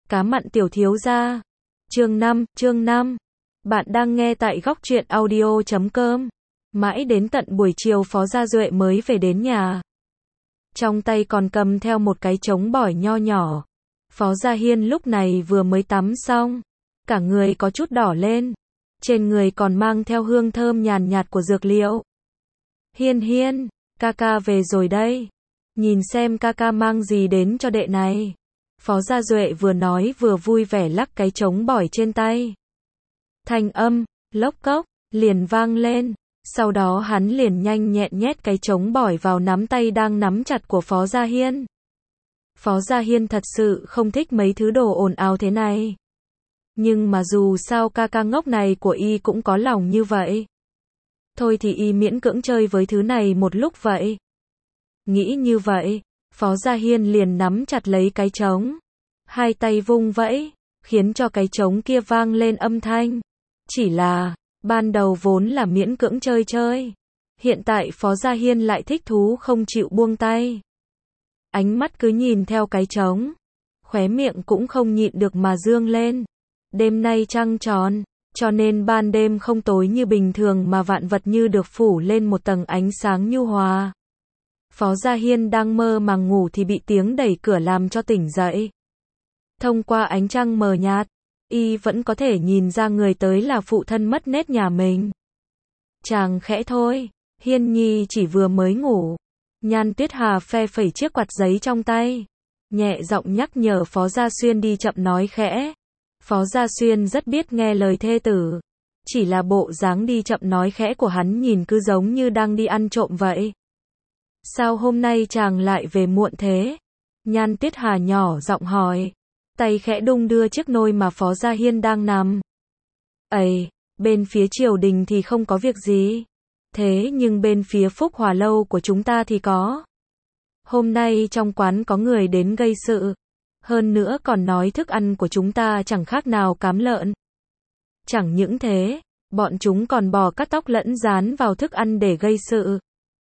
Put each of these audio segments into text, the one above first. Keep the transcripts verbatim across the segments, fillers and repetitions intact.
Cá mặn tiểu thiếu gia. Chương năm, chương năm. Bạn đang nghe tại góc truyện audio chấm com. Mãi đến tận buổi chiều Phó Gia Duệ mới về đến nhà. Trong tay còn cầm theo một cái trống bỏi nho nhỏ. Phó Gia Hiên lúc này vừa mới tắm xong. Cả người có chút đỏ lên. Trên người còn mang theo hương thơm nhàn nhạt của dược liệu. Hiên Hiên, ca ca về rồi đây. Nhìn xem ca ca mang gì đến cho đệ này. Phó Gia Duệ vừa nói vừa vui vẻ lắc cái trống bỏi trên tay. Thanh âm, lốc cốc, liền vang lên. Sau đó hắn liền nhanh nhẹn nhét cái trống bỏi vào nắm tay đang nắm chặt của Phó Gia Hiên. Phó Gia Hiên thật sự không thích mấy thứ đồ ồn ào thế này. Nhưng mà dù sao ca ca ngốc này của y cũng có lòng như vậy. Thôi thì y miễn cưỡng chơi với thứ này một lúc vậy. Nghĩ như vậy, Phó Gia Hiên liền nắm chặt lấy cái trống. Hai tay vung vẫy, khiến cho cái trống kia vang lên âm thanh. Chỉ là, ban đầu vốn là miễn cưỡng chơi chơi. Hiện tại Phó Gia Hiên lại thích thú không chịu buông tay. Ánh mắt cứ nhìn theo cái trống. Khóe miệng cũng không nhịn được mà dương lên. Đêm nay trăng tròn, cho nên ban đêm không tối như bình thường mà vạn vật như được phủ lên một tầng ánh sáng nhu hòa. Phó Gia Hiên đang mơ màng ngủ thì bị tiếng đẩy cửa làm cho tỉnh dậy. Thông qua ánh trăng mờ nhạt, y vẫn có thể nhìn ra người tới là phụ thân mất nết nhà mình. Chàng khẽ thôi, Hiên Nhi chỉ vừa mới ngủ. Nhan Tuyết Hà phe phẩy chiếc quạt giấy trong tay, nhẹ giọng nhắc nhở Phó Gia Xuyên đi chậm nói khẽ. Phó Gia Xuyên rất biết nghe lời thê tử. Chỉ là bộ dáng đi chậm nói khẽ của hắn nhìn cứ giống như đang đi ăn trộm vậy. Sao hôm nay chàng lại về muộn thế? Nhan Tuyết Hà nhỏ giọng hỏi. Tay khẽ đung đưa chiếc nôi mà Phó Gia Hiên đang nằm. Ây, bên phía triều đình thì không có việc gì. Thế nhưng bên phía Phúc Hòa Lâu của chúng ta thì có. Hôm nay trong quán có người đến gây sự. Hơn nữa còn nói thức ăn của chúng ta chẳng khác nào cám lợn. Chẳng những thế, bọn chúng còn bò cắt tóc lẫn dán vào thức ăn để gây sự.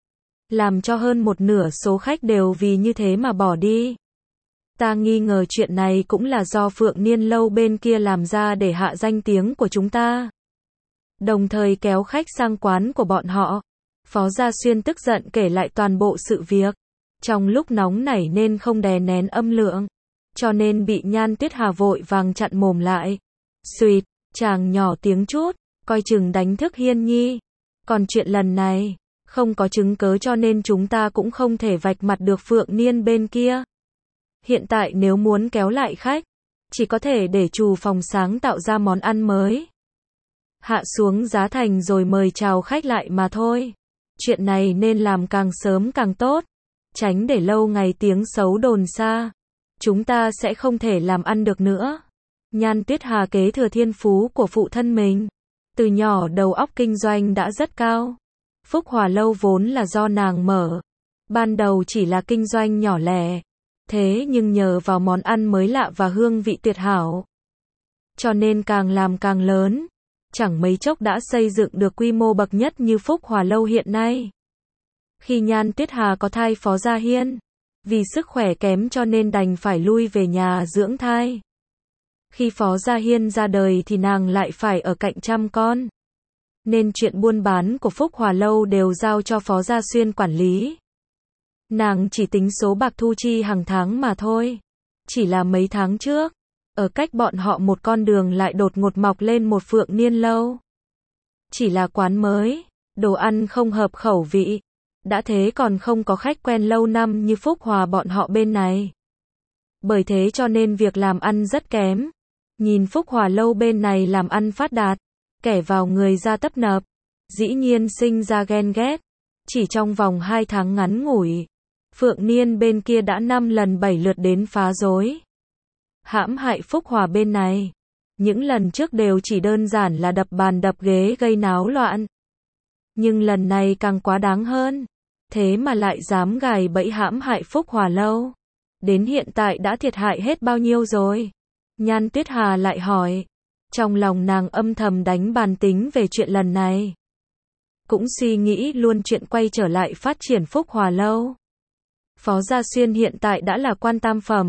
Làm cho hơn một nửa số khách đều vì như thế mà bỏ đi. Ta nghi ngờ chuyện này cũng là do Phượng Niên Lâu bên kia làm ra để hạ danh tiếng của chúng ta. Đồng thời kéo khách sang quán của bọn họ. Phó Gia Xuyên tức giận kể lại toàn bộ sự việc. Trong lúc nóng nảy nên không đè nén âm lượng. Cho nên bị Nhan Tuyết Hà vội vàng chặn mồm lại. Xuyệt, chàng nhỏ tiếng chút, coi chừng đánh thức Hiên Nhi. Còn chuyện lần này, không có chứng cớ cho nên chúng ta cũng không thể vạch mặt được Phượng Niên bên kia. Hiện tại nếu muốn kéo lại khách, chỉ có thể để chủ phòng sáng tạo ra món ăn mới. Hạ xuống giá thành rồi mời chào khách lại mà thôi. Chuyện này nên làm càng sớm càng tốt. Tránh để lâu ngày tiếng xấu đồn xa. Chúng ta sẽ không thể làm ăn được nữa. Nhan Tuyết Hà kế thừa thiên phú của phụ thân mình. Từ nhỏ đầu óc kinh doanh đã rất cao. Phúc Hòa Lâu vốn là do nàng mở. Ban đầu chỉ là kinh doanh nhỏ lẻ. Thế nhưng nhờ vào món ăn mới lạ và hương vị tuyệt hảo. Cho nên càng làm càng lớn. Chẳng mấy chốc đã xây dựng được quy mô bậc nhất như Phúc Hòa Lâu hiện nay. Khi Nhan Tuyết Hà có thai Phó Gia Hiên. Vì sức khỏe kém cho nên đành phải lui về nhà dưỡng thai. Khi Phó Gia Hiên ra đời thì nàng lại phải ở cạnh chăm con. Nên chuyện buôn bán của Phúc Hòa Lâu đều giao cho Phó Gia Xuyên quản lý. Nàng chỉ tính số bạc thu chi hàng tháng mà thôi. Chỉ là mấy tháng trước, ở cách bọn họ một con đường lại đột ngột mọc lên một Phượng Niên Lâu. Chỉ là quán mới, đồ ăn không hợp khẩu vị. Đã thế còn không có khách quen lâu năm như Phúc Hòa bọn họ bên này. Bởi thế cho nên việc làm ăn rất kém. Nhìn Phúc Hòa Lâu bên này làm ăn phát đạt, kẻ vào người ra tấp nập, dĩ nhiên sinh ra ghen ghét. Chỉ trong vòng hai tháng ngắn ngủi, Phượng Niên bên kia đã năm lần bảy lượt đến phá rối. Hãm hại Phúc Hòa bên này. Những lần trước đều chỉ đơn giản là đập bàn đập ghế gây náo loạn. Nhưng lần này càng quá đáng hơn. Thế mà lại dám gài bẫy hãm hại Phúc Hòa Lâu. Đến hiện tại đã thiệt hại hết bao nhiêu rồi? Nhan Tuyết Hà lại hỏi. Trong lòng nàng âm thầm đánh bàn tính về chuyện lần này. Cũng suy nghĩ luôn chuyện quay trở lại phát triển Phúc Hòa Lâu. Phó Gia Xuyên hiện tại đã là quan tam phẩm.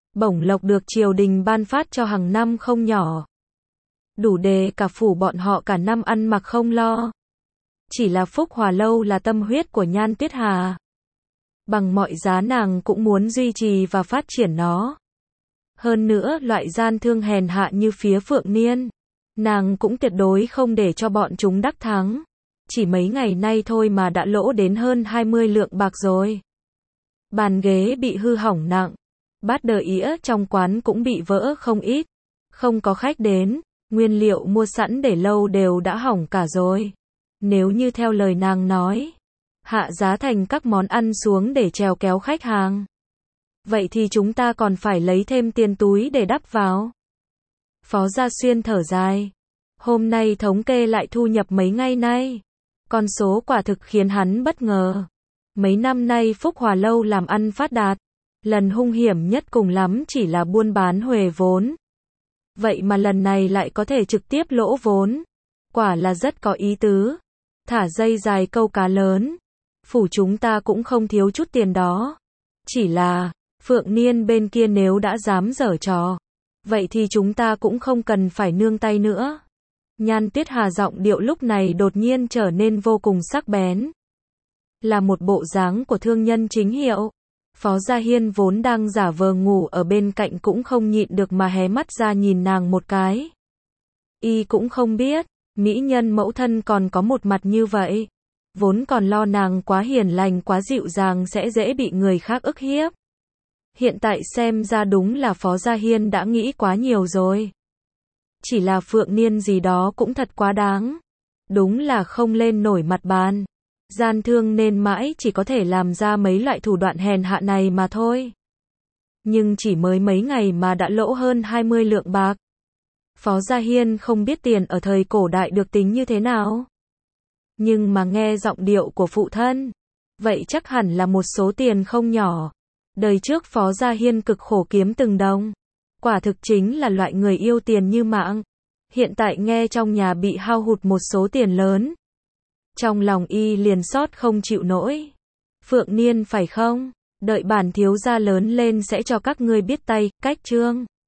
Bổng lộc được triều đình ban phát cho hàng năm không nhỏ. Đủ để cả phủ bọn họ cả năm ăn mặc không lo. Chỉ là Phúc Hòa Lâu là tâm huyết của Nhan Tuyết Hà. Bằng mọi giá nàng cũng muốn duy trì và phát triển nó. Hơn nữa, loại gian thương hèn hạ như phía Phượng Niên, nàng cũng tuyệt đối không để cho bọn chúng đắc thắng. Chỉ mấy ngày nay thôi mà đã lỗ đến hơn hai mươi lượng bạc rồi. Bàn ghế bị hư hỏng nặng, bát đờ ĩa trong quán cũng bị vỡ không ít. Không có khách đến, nguyên liệu mua sẵn để lâu đều đã hỏng cả rồi. Nếu như theo lời nàng nói, hạ giá thành các món ăn xuống để trèo kéo khách hàng, vậy thì chúng ta còn phải lấy thêm tiền túi để đắp vào. Phó Gia Xuyên thở dài. Hôm nay thống kê lại thu nhập mấy ngày nay. Con số quả thực khiến hắn bất ngờ. Mấy năm nay Phúc Hòa Lâu làm ăn phát đạt. Lần hung hiểm nhất cùng lắm chỉ là buôn bán huề vốn. Vậy mà lần này lại có thể trực tiếp lỗ vốn. Quả là rất có ý tứ. Thả dây dài câu cá lớn. Phủ chúng ta cũng không thiếu chút tiền đó. Chỉ là, Phượng Niên bên kia nếu đã dám giở trò, vậy thì chúng ta cũng không cần phải nương tay nữa. Nhan Tuyết Hà giọng điệu lúc này đột nhiên trở nên vô cùng sắc bén. Là một bộ dáng của thương nhân chính hiệu. Phó Gia Hiên vốn đang giả vờ ngủ ở bên cạnh cũng không nhịn được mà hé mắt ra nhìn nàng một cái. Y cũng không biết, mỹ nhân mẫu thân còn có một mặt như vậy. Vốn còn lo nàng quá hiền lành quá dịu dàng sẽ dễ bị người khác ức hiếp. Hiện tại xem ra đúng là Phó Gia Hiên đã nghĩ quá nhiều rồi. Chỉ là Phượng Niên gì đó cũng thật quá đáng. Đúng là không lên nổi mặt bàn. Gian thương nên mãi chỉ có thể làm ra mấy loại thủ đoạn hèn hạ này mà thôi. Nhưng chỉ mới mấy ngày mà đã lỗ hơn hai mươi lượng bạc. Phó Gia Hiên không biết tiền ở thời cổ đại được tính như thế nào. Nhưng mà nghe giọng điệu của phụ thân, vậy chắc hẳn là một số tiền không nhỏ. Đời trước Phó Gia Hiên cực khổ kiếm từng đồng. Quả thực chính là loại người yêu tiền như mạng. Hiện tại nghe trong nhà bị hao hụt một số tiền lớn. Trong lòng y liền xót không chịu nổi. Phượng Niên phải không? Đợi bản thiếu gia lớn lên sẽ cho các ngươi biết tay, cách chương.